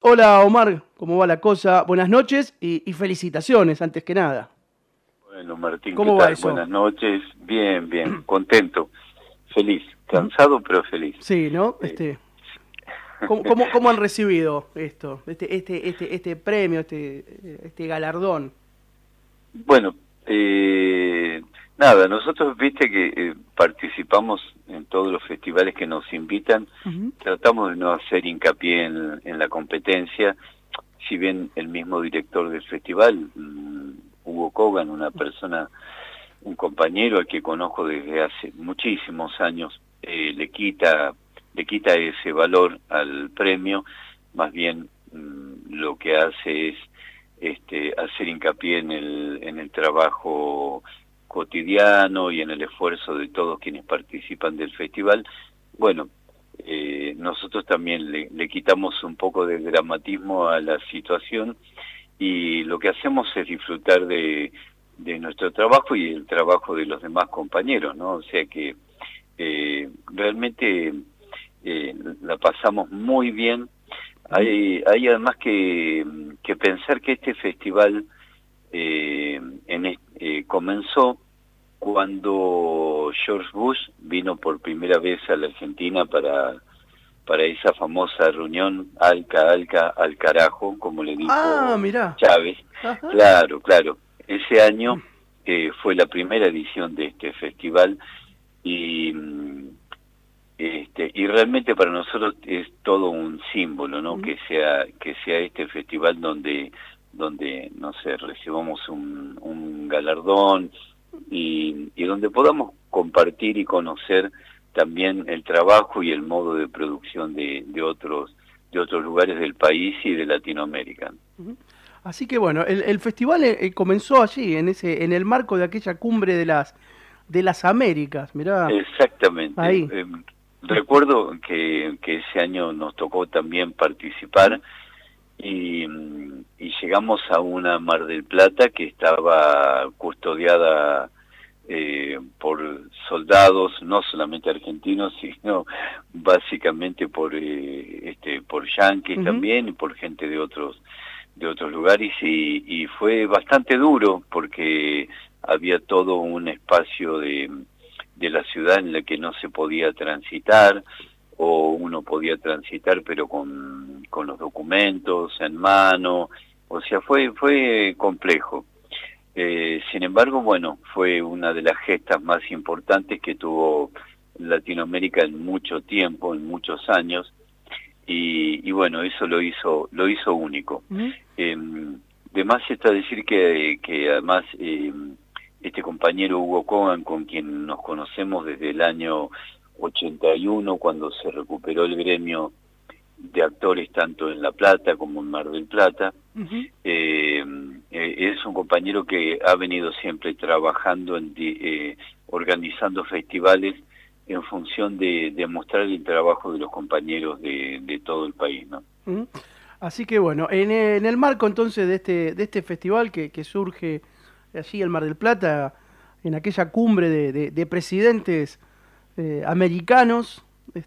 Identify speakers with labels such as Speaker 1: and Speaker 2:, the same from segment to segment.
Speaker 1: Hola Omar, ¿cómo va la cosa? Buenas noches y felicitaciones antes que nada.
Speaker 2: Bueno, Martín, ¿qué
Speaker 1: ¿Cómo va
Speaker 2: tal?
Speaker 1: eso?
Speaker 2: Buenas noches. Bien, bien, contento, feliz, cansado pero feliz.
Speaker 1: Sí, ¿no?
Speaker 2: Eh,
Speaker 1: ¿Cómo han recibido esto? Este premio, este galardón.
Speaker 2: bueno, nada, nosotros viste que participamos en todos los festivales que nos invitan,
Speaker 1: Ujú.
Speaker 2: tratamos de no hacer hincapié en la competencia, si bien el mismo director del festival, Hugo Kogan, una persona, un compañero al que conozco desde hace muchísimos años, le quita ese valor al premio, más bien lo que hace es hacer hincapié en el trabajo cotidiano y en el esfuerzo de todos quienes participan del festival. Bueno, nosotros también le quitamos un poco de dramatismo a la situación y lo que hacemos es disfrutar de nuestro trabajo y el trabajo de los demás compañeros, ¿no? O sea que realmente la pasamos muy bien. Hay además que pensar que este festival comenzó cuando George Bush vino por primera vez a la Argentina para esa famosa reunión Alca, al carajo, como le
Speaker 1: Ah,
Speaker 2: dijo
Speaker 1: mirá.
Speaker 2: Chávez.
Speaker 1: Ajá.
Speaker 2: Claro, claro. Ese año fue la primera edición de este festival y, y realmente para nosotros es todo un símbolo, ¿no?
Speaker 1: Ujú.
Speaker 2: Que sea este festival donde no sé, recibamos un galardón y donde podamos compartir y conocer también el trabajo y el modo de producción de otros lugares del país y de Latinoamérica.
Speaker 1: Ujú. Así que bueno, el festival comenzó allí, en el marco de aquella cumbre de las Américas, mirá,
Speaker 2: Exactamente.
Speaker 1: ahí.
Speaker 2: Recuerdo que ese año nos tocó también participar y llegamos a una Mar del Plata que estaba custodiada por soldados, no solamente argentinos, sino básicamente por yanquis
Speaker 1: Ujú.
Speaker 2: también y por gente de otros lugares y fue bastante duro porque había todo un espacio de la ciudad en la que no se podía transitar o uno podía transitar pero con los documentos en mano, o sea, fue complejo. Sin embargo, bueno, fue una de las gestas más importantes que tuvo Latinoamérica en mucho tiempo, en muchos años, y bueno, eso lo hizo único.
Speaker 1: Ujú.
Speaker 2: Eh, de más está decir que además este compañero Hugo Kogan, con quien nos conocemos desde el año 81, cuando se recuperó el gremio de actores tanto en La Plata como en Mar del Plata,
Speaker 1: Ujú.
Speaker 2: eh, es un compañero que ha venido siempre trabajando organizando festivales en función de mostrar el trabajo de los compañeros de todo el país, ¿no?
Speaker 1: Ujú. Así que bueno, en el marco entonces de este festival que surge allí en Mar del Plata, en aquella cumbre de presidentes americanos,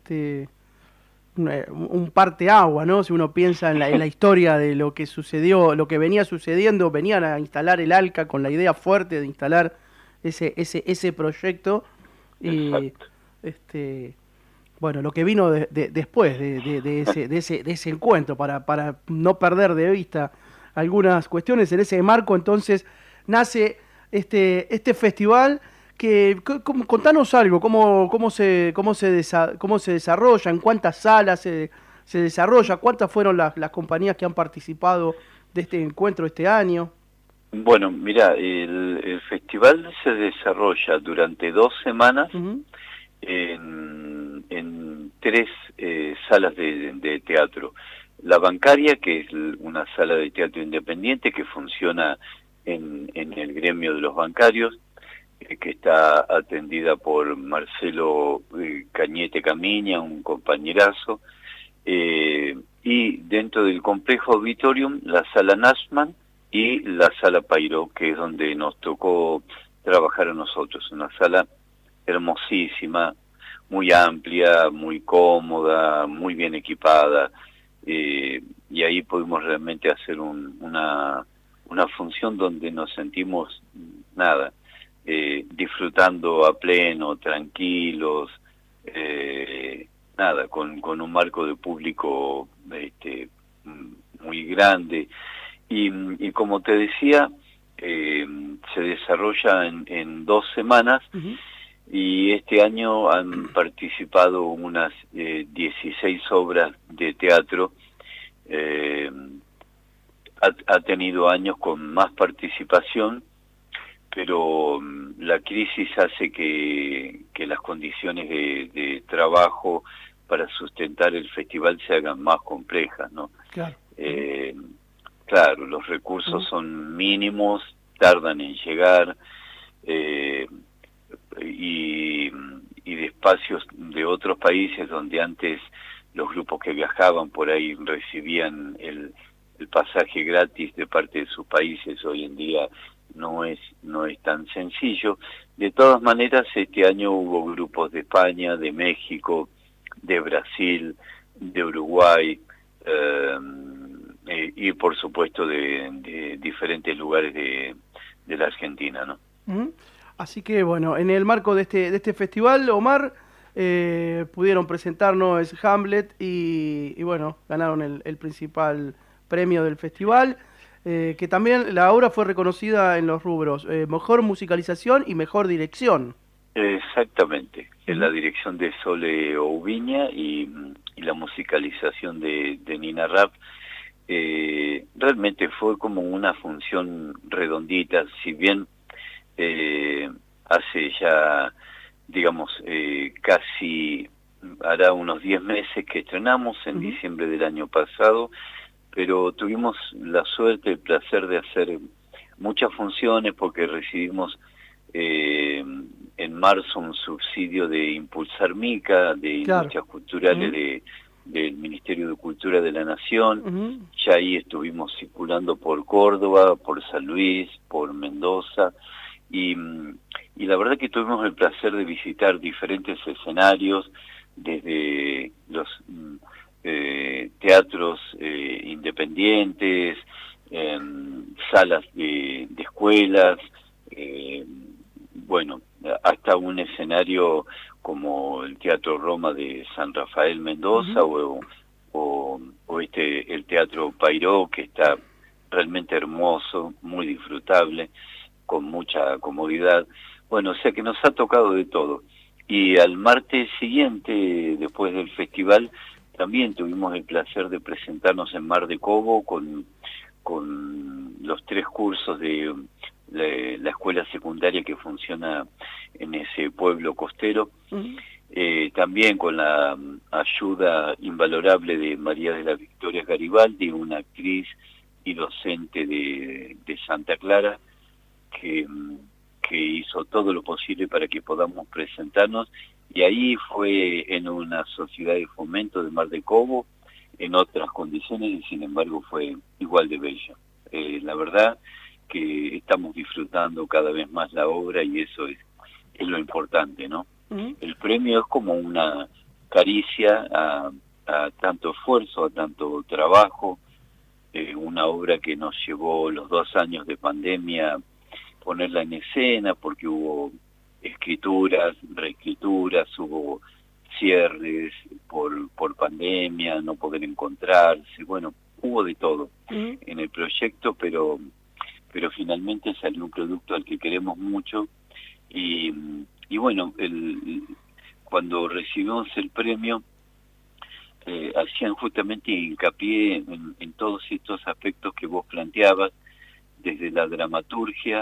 Speaker 1: un parteagua, ¿no? Si uno piensa en la historia de lo que sucedió, lo que venía sucediendo, venían a instalar el ALCA con la idea fuerte de instalar ese proyecto y
Speaker 2: Exacto.
Speaker 1: este bueno, lo que vino después de ese encuentro, para no perder de vista algunas cuestiones, en ese marco entonces nace este festival contanos algo, cómo se desarrolla, en cuántas salas se desarrolla, cuántas fueron las compañías que han participado de este encuentro este año.
Speaker 2: Bueno, mira, el festival se desarrolla durante 2 semanas
Speaker 1: Ujú.
Speaker 2: en tres salas de teatro. La Bancaria, que es una sala de teatro independiente que funciona en el gremio de los bancarios, que está atendida por Marcelo Cañete Camiña, un compañerazo, y dentro del complejo Auditorium, la sala Nashman y la sala Pairó, que es donde nos tocó trabajar a nosotros, una sala hermosísima, muy amplia, muy cómoda, muy bien equipada. y ahí pudimos realmente hacer una función donde nos sentimos, nada, disfrutando a pleno, tranquilos, nada, con un marco de público muy grande. Y como te decía, se desarrolla en 2 semanas, y este año han participado unas 16 obras de teatro. Ha tenido años con más participación, pero la crisis hace que las condiciones de trabajo para sustentar el festival se hagan más complejas, ¿no?
Speaker 1: Claro.
Speaker 2: Claro, los recursos son mínimos, tardan en llegar, y de espacios de otros países donde antes los grupos que viajaban por ahí recibían el pasaje gratis de parte de sus países, hoy en día no es tan sencillo. De todas maneras, este año hubo grupos de España, de México, de Brasil, de Uruguay, y por supuesto de diferentes lugares de la Argentina, ¿no?
Speaker 1: Así que bueno, en el marco de este festival, Omar, pudieron presentarnos Hamlet y bueno, ganaron el principal premio del festival, que también la obra fue reconocida en los rubros mejor musicalización y mejor dirección.
Speaker 2: Exactamente, en la dirección de Sole Oubiña y la musicalización de Nina Rapp. Realmente fue como una función redondita, si bien hace ya, digamos, casi hará unos 10 meses que estrenamos, en diciembre del año pasado, pero tuvimos la suerte, el placer de hacer muchas funciones porque recibimos en marzo un subsidio de Impulsar Mica, de Industrias Culturales del Ministerio de Cultura de la Nación. Ya ahí estuvimos circulando por Córdoba, por San Luis, por Mendoza, y la verdad que tuvimos el placer de visitar diferentes escenarios, desde los teatros independientes, salas de escuelas, bueno, hasta un escenario como el Teatro Roma de San Rafael Mendoza, o el Teatro Pairó, que está realmente hermoso, muy disfrutable, con mucha comodidad. Bueno, o sea que nos ha tocado de todo. Y al martes siguiente, después del festival, también tuvimos el placer de presentarnos en Mar de Cobo con los 3 cursos de la escuela secundaria que funciona en ese pueblo costero. También con la ayuda invalorable de María de las Victorias Garibaldi, una actriz y docente de Santa Clara, que hizo todo lo posible para que podamos presentarnos, y ahí fue en una sociedad de fomento de Mar de Cobo, en otras condiciones, y sin embargo fue igual de bello. La verdad que estamos disfrutando cada vez más la obra, y eso es lo importante, ¿no? El premio es como una caricia a tanto esfuerzo, a tanto trabajo, una obra que nos llevó los 2 años de pandemia ponerla en escena, porque hubo escrituras, reescrituras, hubo cierres por pandemia, no poder encontrarse, bueno, hubo de todo en el proyecto, pero finalmente salió un producto al que queremos mucho, y bueno, cuando recibimos el premio, hacían justamente hincapié en todos estos aspectos que vos planteabas, desde la dramaturgia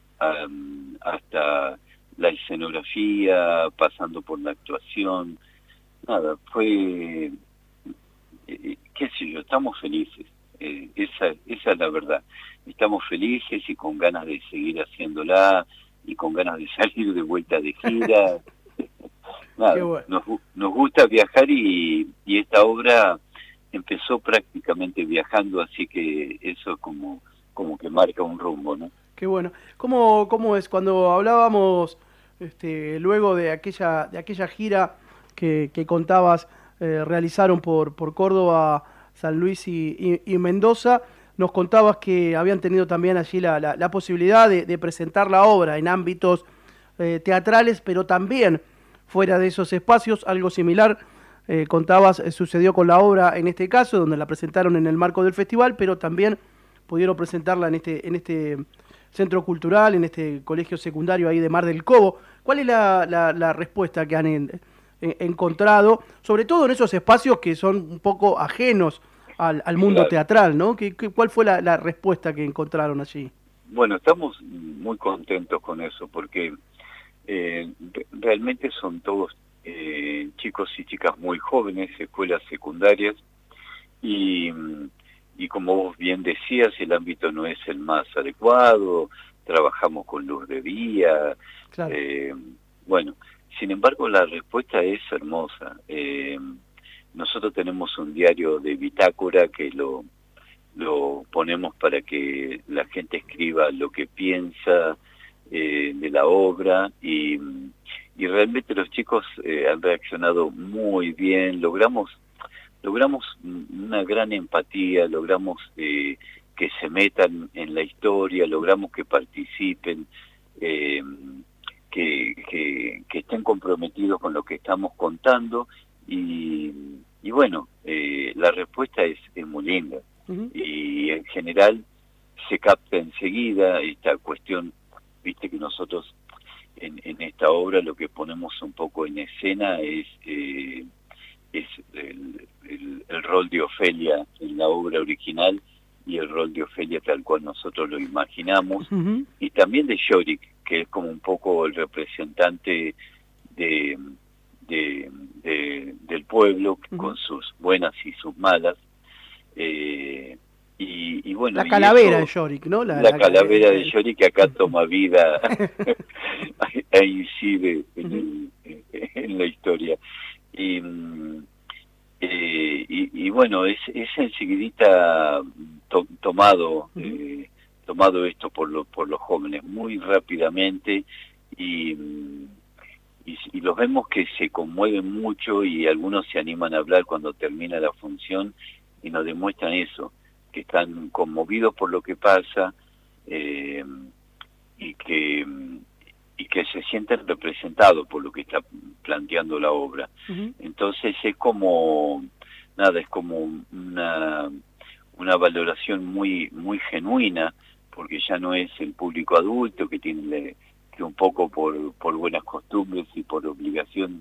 Speaker 2: hasta la escenografía, pasando por la actuación. Nada, fue, qué sé yo, estamos felices, esa es la verdad. Estamos felices y con ganas de seguir haciéndola, y con ganas de salir de vuelta de gira. Nada, bueno. Nos gusta viajar, y esta obra empezó prácticamente viajando, así que eso es como que marca un rumbo, ¿no?
Speaker 1: Qué bueno. ¿Cómo es? Cuando hablábamos luego de aquella gira que contabas, realizaron por Córdoba, San Luis y Mendoza. Nos contabas que habían tenido también allí la posibilidad de presentar la obra en ámbitos teatrales, pero también fuera de esos espacios. Algo similar, contabas, sucedió con la obra en este caso, donde la presentaron en el marco del festival, pero también pudieron presentarla en este centro cultural, en este colegio secundario ahí de Mar del Cobo. ¿Cuál es la respuesta que han encontrado, sobre todo en esos espacios que son un poco ajenos al mundo
Speaker 2: Claro.
Speaker 1: teatral, ¿no? ¿Cuál fue la respuesta que encontraron allí?
Speaker 2: Bueno, estamos muy contentos con eso porque realmente son todos chicos y chicas muy jóvenes, escuelas secundarias, y, y como vos bien decías, el ámbito no es el más adecuado, trabajamos con luz de día,
Speaker 1: Claro.
Speaker 2: Bueno, sin embargo la respuesta es hermosa. Nosotros tenemos un diario de bitácora que lo ponemos para que la gente escriba lo que piensa de la obra, y realmente los chicos han reaccionado muy bien. Logramos una gran empatía, logramos que se metan en la historia, logramos que participen, que estén comprometidos con lo que estamos contando, y bueno, la respuesta es muy linda.
Speaker 1: Uh-huh.
Speaker 2: Y en general se capta enseguida esta cuestión. Viste que nosotros en esta obra lo que ponemos un poco en escena es el rol de Ofelia en la obra original, y el rol de Ofelia tal cual nosotros lo imaginamos,
Speaker 1: Uh-huh.
Speaker 2: y también de Yorick, que es como un poco el representante del pueblo,
Speaker 1: Uh-huh,
Speaker 2: con sus buenas y sus malas. Y bueno,
Speaker 1: la calavera
Speaker 2: eso,
Speaker 1: de Yorick, ¿no?
Speaker 2: la calavera de Yorick, que acá toma vida e incide
Speaker 1: Uh-huh,
Speaker 2: en la historia. Y bueno, es enseguidita tomado
Speaker 1: uh-huh,
Speaker 2: tomado esto por los jóvenes muy rápidamente, y los vemos que se conmueven mucho, y algunos se animan a hablar cuando termina la función y nos demuestran eso, que están conmovidos por lo que pasa, y que se sienten representados por lo que está planteando la obra.
Speaker 1: uh-huh.
Speaker 2: Entonces es como es como una valoración muy genuina, porque ya no es el público adulto que tiene que un poco por buenas costumbres y por obligación,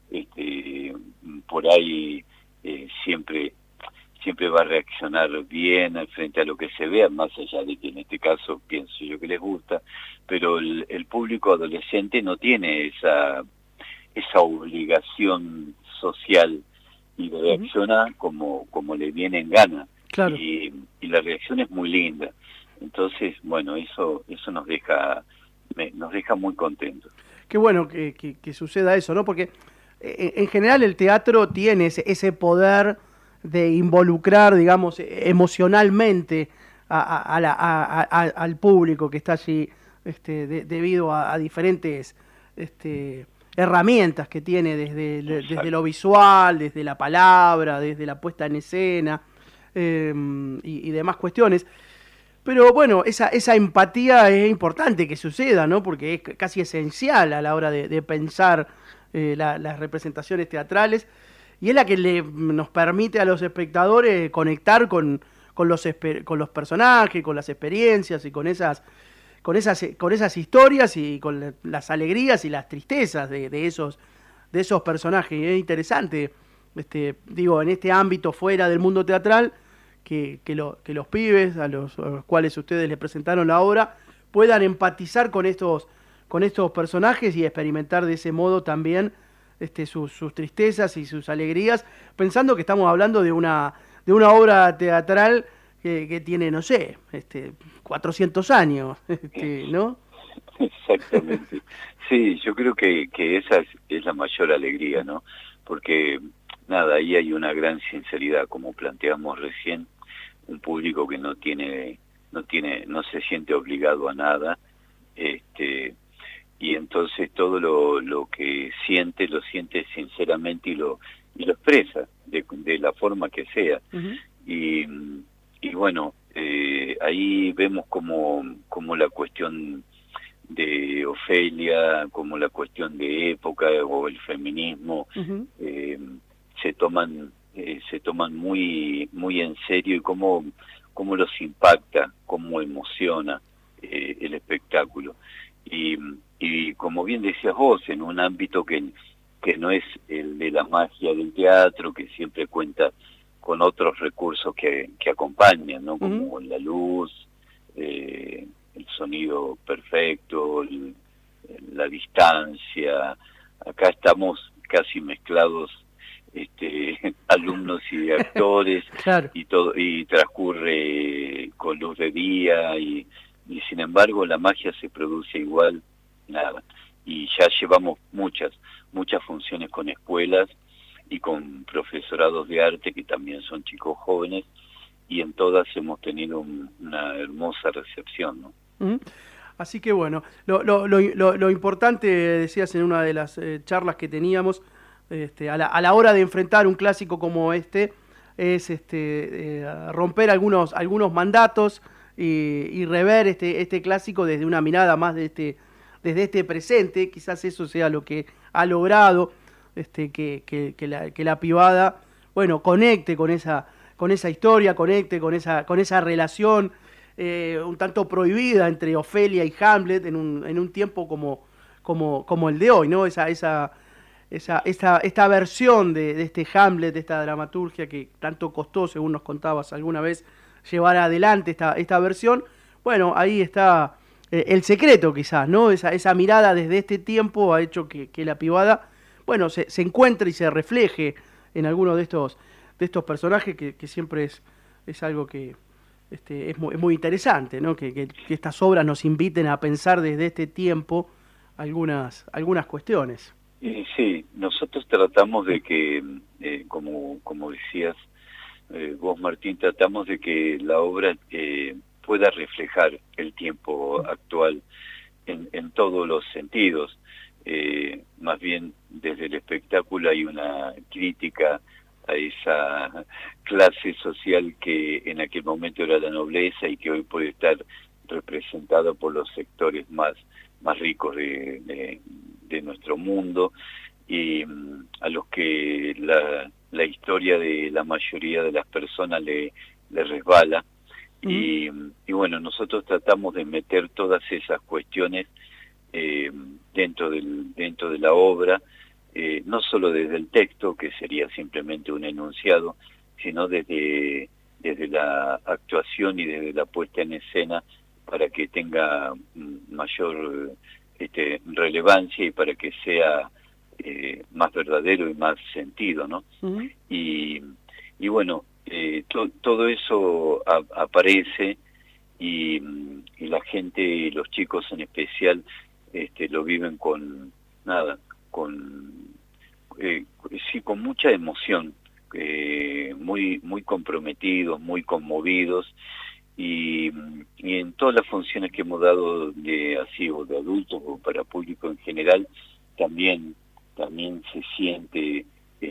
Speaker 2: por ahí siempre va a reaccionar bien frente a lo que se vea, más allá de que en este caso pienso yo que les gusta, pero el público adolescente no tiene esa obligación social, y reacciona como le viene en gana.
Speaker 1: Claro.
Speaker 2: Y la reacción es muy linda. Entonces, bueno, eso nos deja muy contentos.
Speaker 1: Qué bueno que suceda eso, ¿no? Porque en general el teatro tiene ese poder de involucrar, digamos, emocionalmente al público que está allí, debido a diferentes herramientas que tiene desde lo visual, desde la palabra, desde la puesta en escena, y demás cuestiones. Pero bueno, esa empatía es importante que suceda, ¿no? Porque es casi esencial a la hora de pensar las representaciones teatrales, y es la que nos permite a los espectadores conectar con los personajes, con las experiencias y con esas historias, y con las alegrías y las tristezas de esos personajes. Y es interesante, digo, en este ámbito fuera del mundo teatral, que los pibes a los cuales ustedes les presentaron la obra puedan empatizar con estos personajes y experimentar de ese modo también sus tristezas y sus alegrías, pensando que estamos hablando de una obra teatral que tiene, no sé, 400 años, ¿no?
Speaker 2: Exactamente. Sí, yo creo que esa es la mayor alegría, ¿no? Porque ahí hay una gran sinceridad, como planteamos recién, un público que no se siente obligado a nada, y entonces todo lo que lo siente sinceramente, y lo expresa de la forma que sea.
Speaker 1: Uh-huh.
Speaker 2: Y, y bueno, ahí vemos como la cuestión de Ofelia, como la cuestión de época o el feminismo,
Speaker 1: Ujú.
Speaker 2: se toman muy en serio, y cómo los impacta, cómo emociona el espectáculo. Y, y como bien decías vos, en un ámbito que no es el de la magia del teatro, que siempre cuenta con otros recursos que acompañan, ¿no?
Speaker 1: Ujú.
Speaker 2: Como la luz, el sonido perfecto, la distancia. Acá estamos casi mezclados, alumnos y actores,
Speaker 1: Claro.
Speaker 2: y todo, y transcurre con luz de día, y sin embargo la magia se produce igual, nada. Y ya llevamos muchas funciones con escuelas y con profesorados de arte, que también son chicos jóvenes, y en todas hemos tenido una hermosa recepción, ¿no?
Speaker 1: Ujú. Así que bueno, lo importante, decías en una de las charlas que teníamos, a la hora de enfrentar un clásico como este, es romper algunos mandatos y rever este clásico desde una mirada más desde este presente. Quizás eso sea lo que ha logrado que la Pivada, bueno, conecte con esa historia, conecte con esa relación un tanto prohibida entre Ofelia y Hamlet en un tiempo como el de hoy, ¿no? Esta versión de este Hamlet, de esta dramaturgia que tanto costó, según nos contabas alguna vez, llevar adelante esta versión. Bueno, ahí está el secreto quizás, ¿no? Esa mirada desde este tiempo ha hecho que la Pivada, bueno, se encuentre y se refleje en algunos de estos personajes que siempre es algo que es muy interesante, ¿no? Que estas obras nos inviten a pensar desde este tiempo algunas cuestiones.
Speaker 2: Sí, nosotros tratamos de que, como decías vos, Martín, tratamos de que la obra pueda reflejar el tiempo actual en todos los sentidos. Más bien desde el espectáculo hay una crítica a esa clase social que en aquel momento era la nobleza y que hoy puede estar representada por los sectores más ricos de nuestro mundo, y a los que la historia de la mayoría de las personas le resbala.
Speaker 1: Mm.
Speaker 2: Y bueno, nosotros tratamos de meter todas esas cuestiones dentro de la obra, no solo desde el texto, que sería simplemente un enunciado, sino desde la actuación y desde la puesta en escena, para que tenga mayor relevancia y para que sea más verdadero y más sentido, ¿no?
Speaker 1: Mm.
Speaker 2: Y, y bueno, todo eso aparece, y la gente, los chicos en especial, lo viven con nada, eh, sí, con mucha emoción, muy comprometidos, muy conmovidos, y en todas las funciones que hemos dado de así, o de adultos o para público en general, también se siente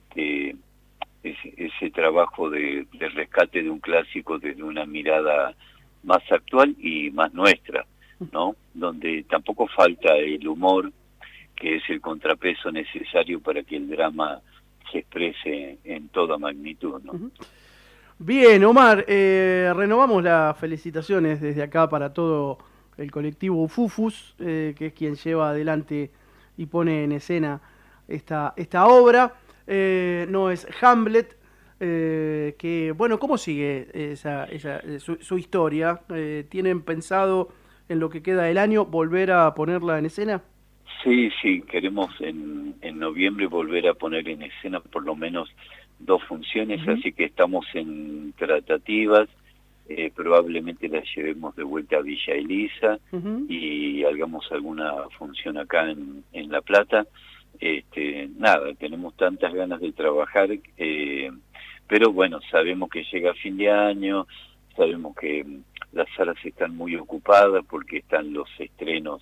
Speaker 2: ese trabajo de rescate de un clásico desde una mirada más actual y más nuestra, ¿no? Donde tampoco falta el humor, que es el contrapeso necesario para que el drama se exprese en toda magnitud, ¿no?
Speaker 1: Ujú. Bien, Omar, renovamos las felicitaciones desde acá para todo el colectivo Ufufus, que es quien lleva adelante y pone en escena esta obra. No es Hamlet, que, bueno, ¿cómo sigue su historia? ¿Tienen pensado en lo que queda del año volver a ponerla en escena?
Speaker 2: Sí, queremos en noviembre volver a poner en escena por lo menos 2 funciones,
Speaker 1: Ujú.
Speaker 2: así que estamos en tratativas. Probablemente la llevemos de vuelta a Villa Elisa
Speaker 1: Ujú.
Speaker 2: y hagamos alguna función acá en La Plata. Nada, tenemos tantas ganas de trabajar, pero bueno, sabemos que llega fin de año, sabemos que las salas están muy ocupadas porque están los estrenos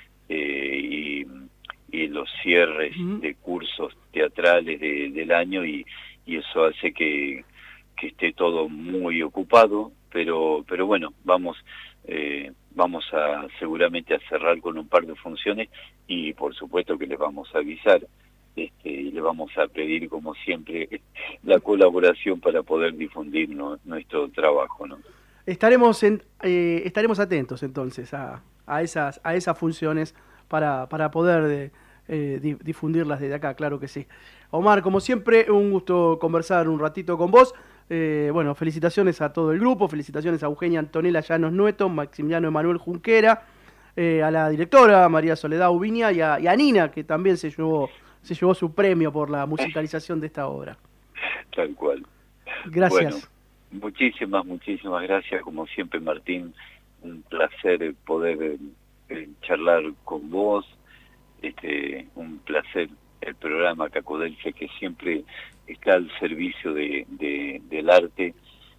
Speaker 2: y los cierres
Speaker 1: Ujú.
Speaker 2: de cursos teatrales del año, y eso hace que esté todo muy ocupado, pero bueno, vamos a seguramente a cerrar con un par de funciones y por supuesto que les vamos a avisar. Y le vamos a pedir, como siempre, la colaboración para poder difundir nuestro trabajo, ¿no?
Speaker 1: Estaremos atentos entonces a esas funciones para poder difundirlas desde acá, claro que sí. Omar, como siempre, un gusto conversar un ratito con vos. Bueno, felicitaciones a todo el grupo, felicitaciones a Eugenia Antonella Llanos Nueto, Maximiliano Emanuel Junquera, a la directora María Soledad Ubiña y a Nina, que también se llevó su premio por la musicalización de esta obra.
Speaker 2: Tal cual. Bueno,
Speaker 1: Gracias.
Speaker 2: muchísimas gracias, como siempre, Martín. Un placer poder charlar con vos. Un placer el programa Cacodelce, que siempre está al servicio del arte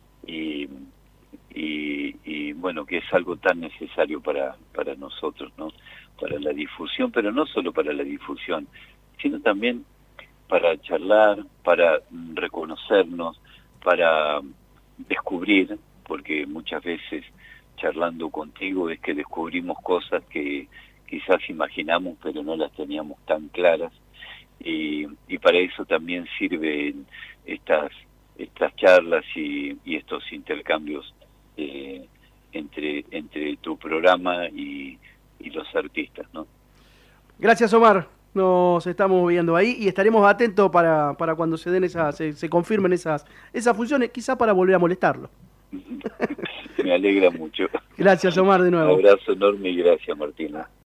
Speaker 2: y bueno, que es algo tan necesario para nosotros, ¿no? Para la difusión, pero no solo para la difusión, sino también para charlar, para reconocernos, para descubrir, porque muchas veces charlando contigo es que descubrimos cosas que quizás imaginamos pero no las teníamos tan claras, y para eso también sirven estas charlas y estos intercambios entre tu programa y los artistas, ¿no?
Speaker 1: Gracias, Omar. Nos estamos viendo ahí y estaremos atentos para cuando se den se confirmen esas funciones, quizá para volver a molestarlo.
Speaker 2: Me alegra mucho.
Speaker 1: Gracias, Omar, de
Speaker 2: Un
Speaker 1: nuevo.
Speaker 2: abrazo enorme y gracias, Martina.